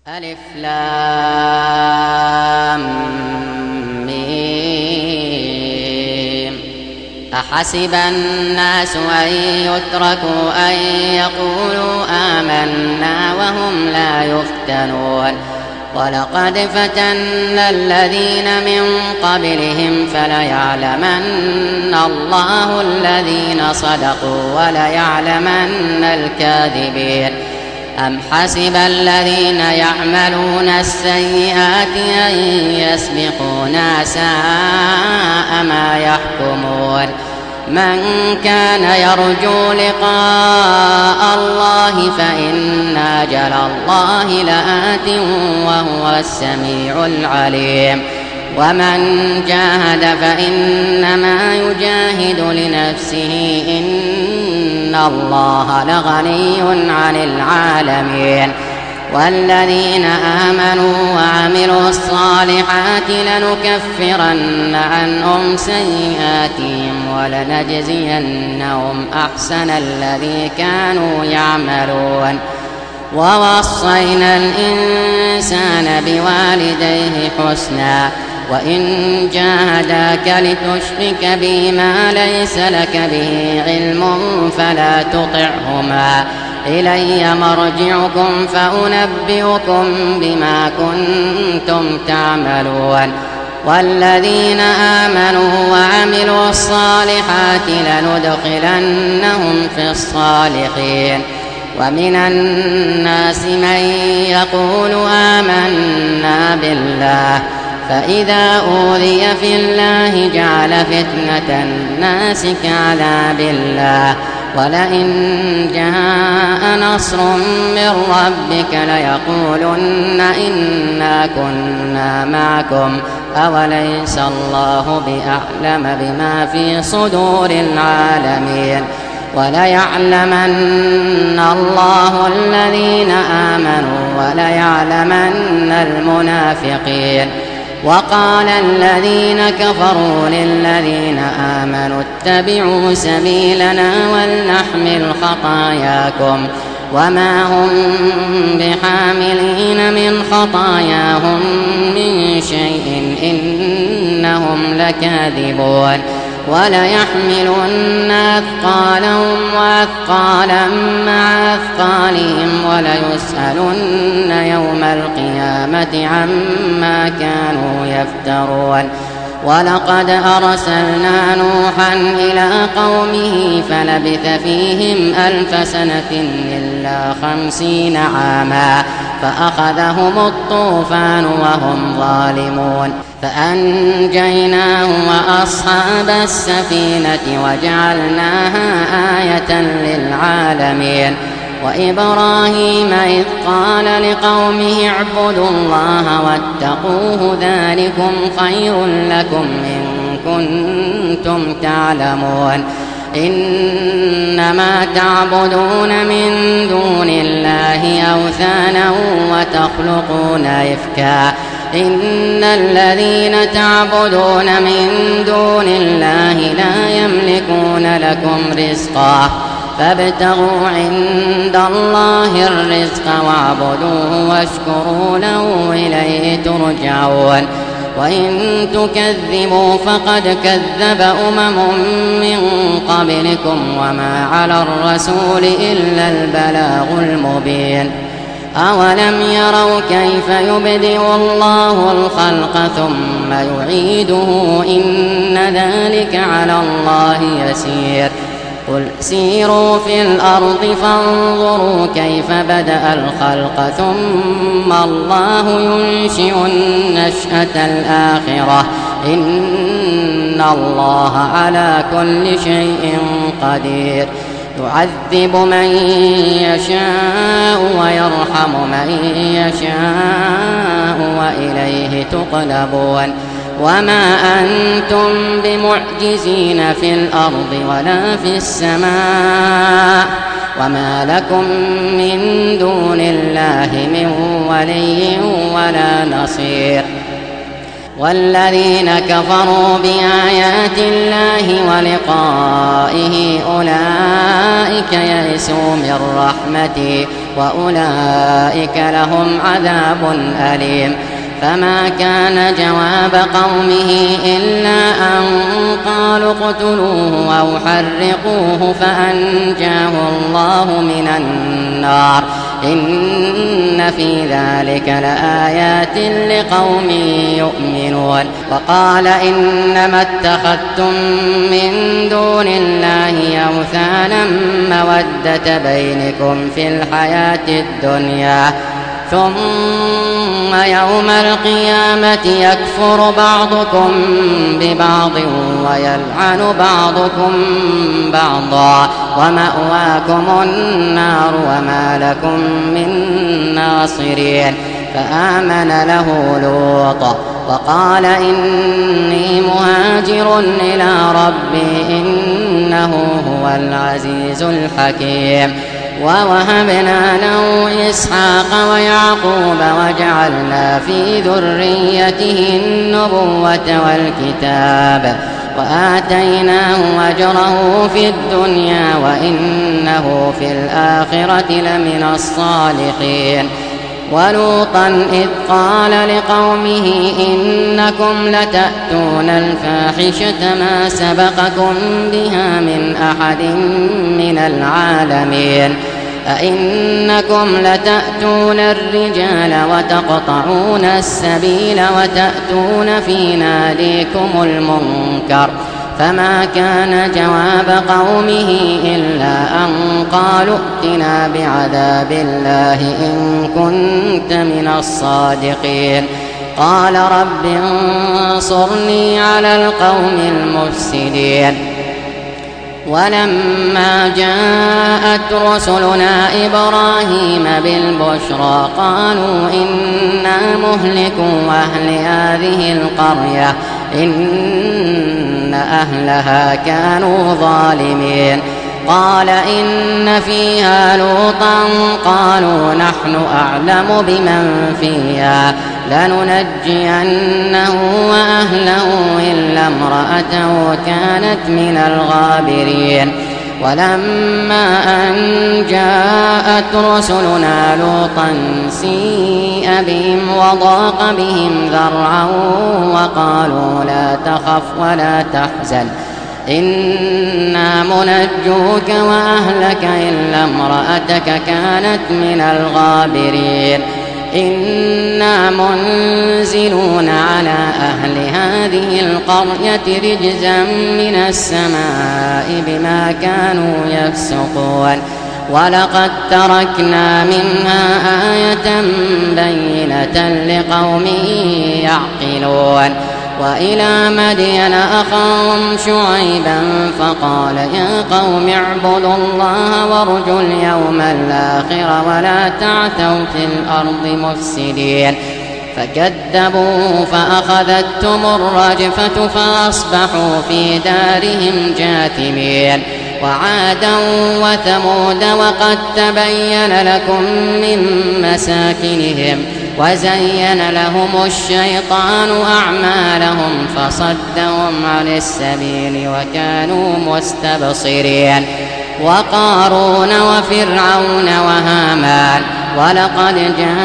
ألف لام ميم. أحسب الناس أن يتركوا أن يقولوا آمنا وهم لا يفتنون ولقد فتنا الذين من قبلهم فليعلمن الله الذين صدقوا وليعلمن الكاذبين. أم حسب الذين يعملون السيئات أن يسبقونا ساء ما يحكمون. من كان يرجو لقاء الله فإن أجل الله لآت وهو السميع العليم. ومن جاهد فإنما يجاهد لنفسه إن الله لغني عن العالمين. والذين آمنوا وعملوا الصالحات لنكفرن عنهم سيئاتهم ولنجزينهم أحسن الذي كانوا يعملون. ووصينا الإنسان بوالديه حسنا وإن جاهداك لتشرك بي ما ليس لك به علم فلا تطعهما إلي مرجعكم فأنبئكم بما كنتم تعملون. والذين آمنوا وعملوا الصالحات لندخلنهم في الصالحين. ومن الناس من يقول آمنا بالله فإذا أوذي في الله جعل فتنة الناس كعذاب الله ولئن جاء نصر من ربك ليقولن إنا كنا معكم أوليس الله بأعلم بما في صدور العالمين. وليعلمن الله الذين آمنوا وليعلمن المنافقين. وقال الذين كفروا للذين آمنوا اتبعوا سبيلنا ولنحمل خطاياكم وما هم بحاملين من خطاياهم من شيء إنهم لكاذبون. وليحملن أثقالهم وأثقالا مع أثقالهم وليسألن يوم القيامة عما كانوا يفترون. ولقد أرسلنا نوحا إلى قومه فلبث فيهم 1000 سنة إلا 50 عاما فأخذهم الطوفان وهم ظالمون فأنجيناه وأصحاب السفينة وجعلناها آية للعالمين. وإبراهيم إذ قال لقومه اعبدوا الله واتقوه ذلكم خير لكم إن كنتم تعلمون. إنما تعبدون من دون الله أوثانا وتخلقون إفكا إن الذين تعبدون من دون الله لا يملكون لكم رزقا فابتغوا عند الله الرزق واعبدوه واشكروا له إليه ترجعون. وإن تكذبوا فقد كذب من قبلكم وما على الرسول إلا البلاغ المبين. أولم يروا كيف يبدئ الله الخلق ثم يعيده إن ذلك على الله يسير. قل سيروا في الأرض فانظروا كيف بدأ الخلق ثم الله ينشئ النشأة الآخرة إن الله على كل شيء قدير. يعذب من يشاء ويرحم من يشاء وإليه تقلبون. وما أنتم بمعجزين في الأرض ولا في السماء وما لكم من دون الله من ولي ولا نصير. والذين كفروا بآيات الله ولقائه أولئك يئسوا من رحمتي وأولئك لهم عذاب أليم. فما كان جواب قومه إلا أن قالوا اقتلوه أو حرقوه فأنجاه الله من النار. إن في ذلك لآيات لقوم يؤمنون. وقال إنما اتخذتم من دون الله أوثانا مودة بينكم في الحياة الدنيا ثم يوم القيامة يكفر بعضكم ببعض ويلعن بعضكم بعضا ومأواكم النار وما لكم من ناصرين. فآمن له لوط وقال إني مهاجر إلى ربي إنه هو العزيز الحكيم. ووهبنا له إسحاق ويعقوب وجعلنا في ذريته النبوة والكتاب وآتيناه أجره في الدنيا وإنه في الآخرة لمن الصالحين. ولوطا إذ قال لقومه إنكم لتأتون الفاحشة ما سبقكم بها من أحد من العالمين. أئنكم لتأتون الرجال وتقطعون السبيل وتأتون في ناديكم المنكر. فما كان جواب قومه إلا أن قالوا ائتنا بعذاب الله إن كنت من الصادقين. قال رب انصرني على القوم المفسدين. ولما جاءت رسلنا إبراهيم بالبشرى قالوا إنا مهلكو أهل هذه القرية إن أهلها كانوا ظالمين. قال إن فيها لوطا قالوا نحن أعلم بمن فيها لننجينه وأهله إلا امرأته كانت من الغابرين. ولما أن جاءت رسلنا لوطا سيء بهم وضاق بهم ذرعا وقالوا لا تخف ولا تحزن إنا منجوك وأهلك إلا امرأتك كانت من الغابرين. إنا منزلون على أهل هذه القرية رجزا من السماء بما كانوا يفسقون. ولقد تركنا منها آية بينة لقوم يعقلون. وإلى مدين أخاهم شعيبا فقال يا قوم اعبدوا الله وارجوا اليوم الآخر ولا تعثوا في الأرض مفسدين. فكذبوه فأخذتهم الرجفة فأصبحوا في دارهم جاثمين. وعادا وثمود وقد تبين لكم من مساكنهم وزين لهم الشيطان أعمالهم فصدهم عن السبيل وكانوا مستبصرين. وقارون وفرعون وهامان ولقد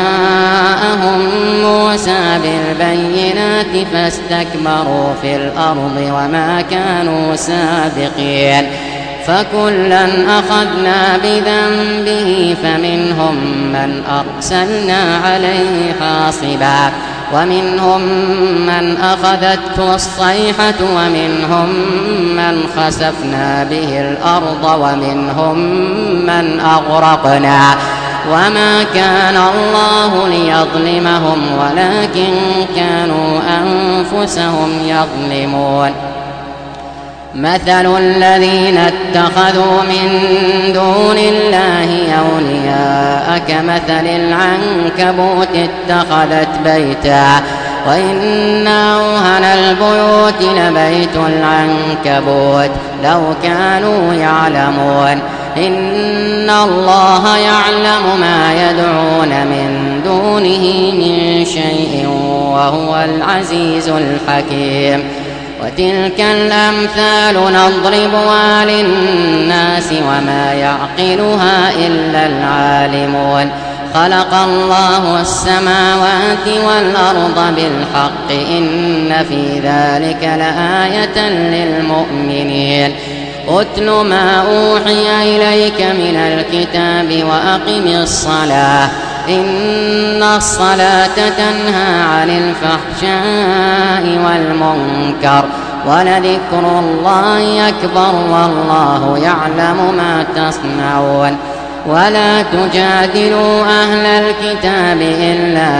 جاءهم موسى بالبينات فاستكبروا في الأرض وما كانوا سابقين. فكلا أخذنا بذنبه فمنهم من أرسلنا عليه حاصبا ومنهم من أخذته الصيحة ومنهم من خسفنا به الأرض ومنهم من أغرقنا وما كان الله ليظلمهم ولكن كانوا أنفسهم يظلمون. مثل الذين اتخذوا من دون الله أولياء كمثل العنكبوت اتخذت بيتا وإن أوهن البيوت لبيت العنكبوت لو كانوا يعلمون. إن الله يعلم ما يدعون من دونه من شيء وهو العزيز الحكيم. وتلك الأمثال نضربها للناس وما يعقلها إلا العالمون خلق الله السماوات والأرض بالحق إن في ذلك لآية للمؤمنين أتل ما أوحي إليك من الكتاب وأقم الصلاة إن الصلاة تنهى عن الفحشاء والمنكر ولذكر الله أكبر والله يعلم ما تصنعون ولا تجادلوا أهل الكتاب إلا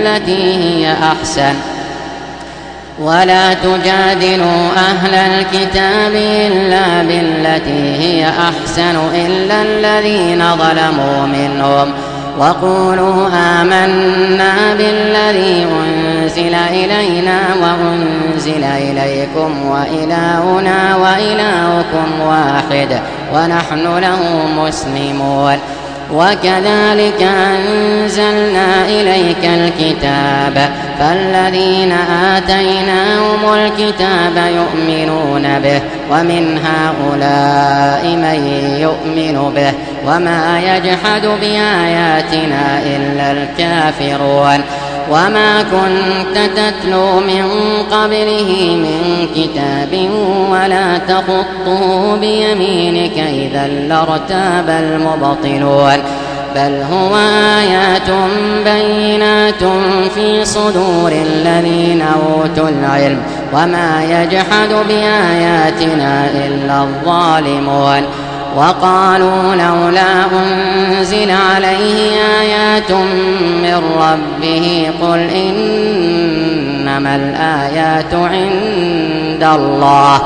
بالتي هي أحسن إلا الذين ظلموا منهم وقولوا آمنا بالذي أنزل إلينا وأنزل إليكم وإلهنا وإلهكم واحد ونحن له مسلمون وكذلك أنزلنا إليك الكتاب فالذين آتيناهم الكتاب يؤمنون به ومن هؤلاء من يؤمن به وما يجحد بآياتنا إلا الكافرون وما كنت تتلو من قبله من كتاب ولا تخطه بيمينك إذا لارتاب المبطلون بل هو آيات بينات في صدور الذين أوتوا العلم وما يجحد بآياتنا إلا الظالمون وقالوا لولا أنزل عليه آيات من ربه قل إنما الآيات عند الله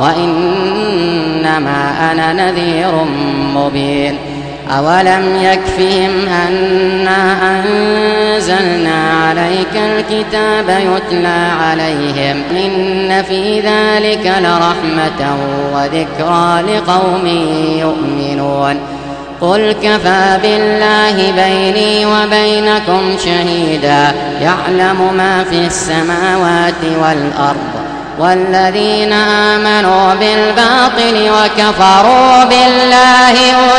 وإنما أنا نذير مبين أولم يكفهم أنا أنزلنا عليك الكتاب يتلى عليهم إن في ذلك لرحمة وذكرى لقوم يؤمنون قل كفى بالله بيني وبينكم شهيدا يعلم ما في السماوات والأرض والذين آمنوا بالباطل وكفروا بالله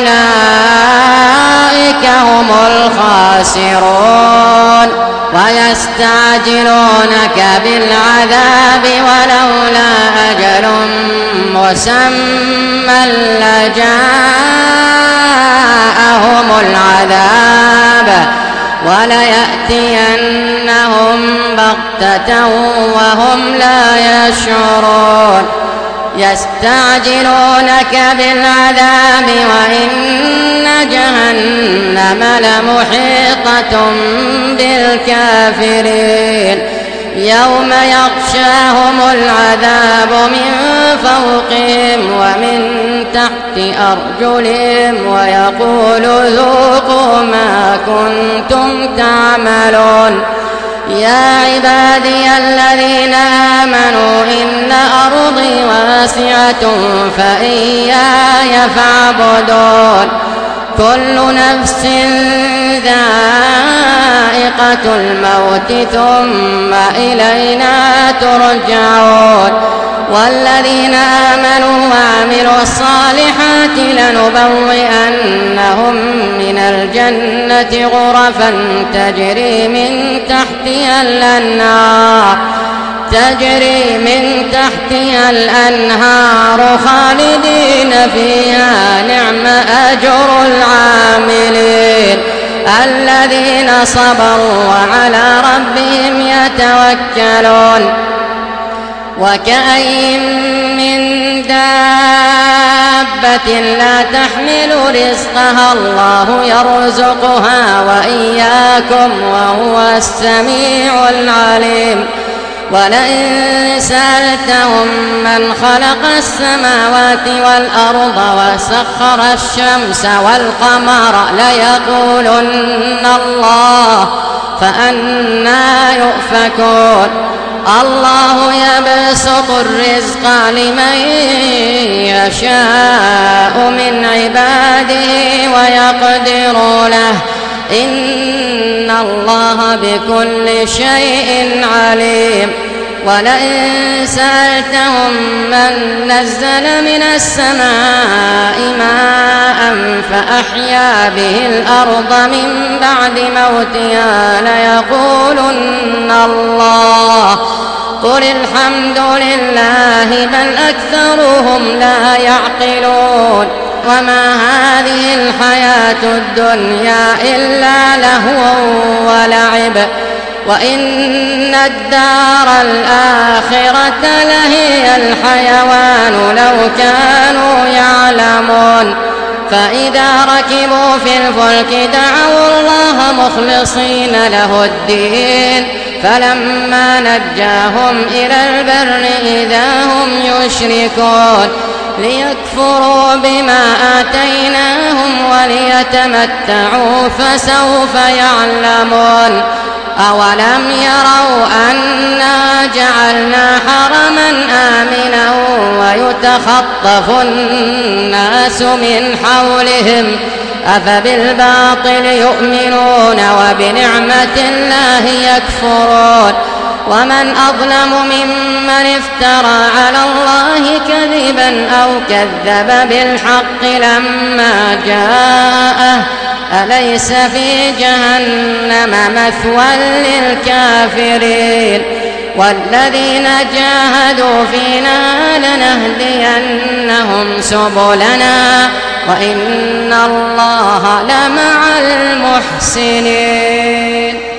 أولئك هم الخاسرون ويستعجلونك بالعذاب ولولا أجل مسمى لجاءهم العذاب وليأتينهم بغتة وهم لا يشعرون يستعجلونك بالعذاب وإن جهنم لمحيطة بالكافرين يوم يغشاهم العذاب من فوقهم ومن تحت أرجلهم ويقول ذوقوا ما كنتم تعملون يا عبادي الذين آمنوا إن أرضي واسعة فإياي فاعبدون كل نفس ذائقة الموت ثم إلينا ترجعون والذين آمنوا وعملوا الصالحات لنبوئنهم من الجنة غرفا تجري من تحتها الأنهار خالدين فيها نعم أجر العاملين الذين صبروا وعلى ربهم يتوكلون وكأين من دابة لا تحمل رزقها الله يرزقها وإياكم وهو السميع العليم ولئن سألتهم من خلق السماوات والأرض وسخر الشمس والقمر ليقولن الله فأنى يؤفكون الله يبسط الرزق لمن يشاء من عباده ويقدر له إن الله بكل شيء عليم ولئن سألتهم من نزل من السماء ماء فأحيا به الأرض من بعد موتها ليقولن الله قل الحمد لله بل أكثرهم لا يعقلون وما هذه الحياة الدنيا إلا لهو ولعب وإن الدار الآخرة لهي الحيوان لو كانوا يعلمون فإذا ركبوا في الفلك دعوا الله مخلصين له الدين فلما نجاهم إلى البر إذا هم يشركون ليكفروا بما آتيناهم وليتمتعوا فسوف يعلمون أولم يروا أنا جعلنا حرما آمنا ويتخطف الناس من حولهم أفبالباطل يؤمنون وبنعمة الله يكفرون ومن أظلم ممن افترى على الله كذبا أو كذب بالحق لما جاءه أليس في جهنم مثوى للكافرين والذين جاهدوا فينا لنهدينهم سبلنا وإن الله لمع المحسنين.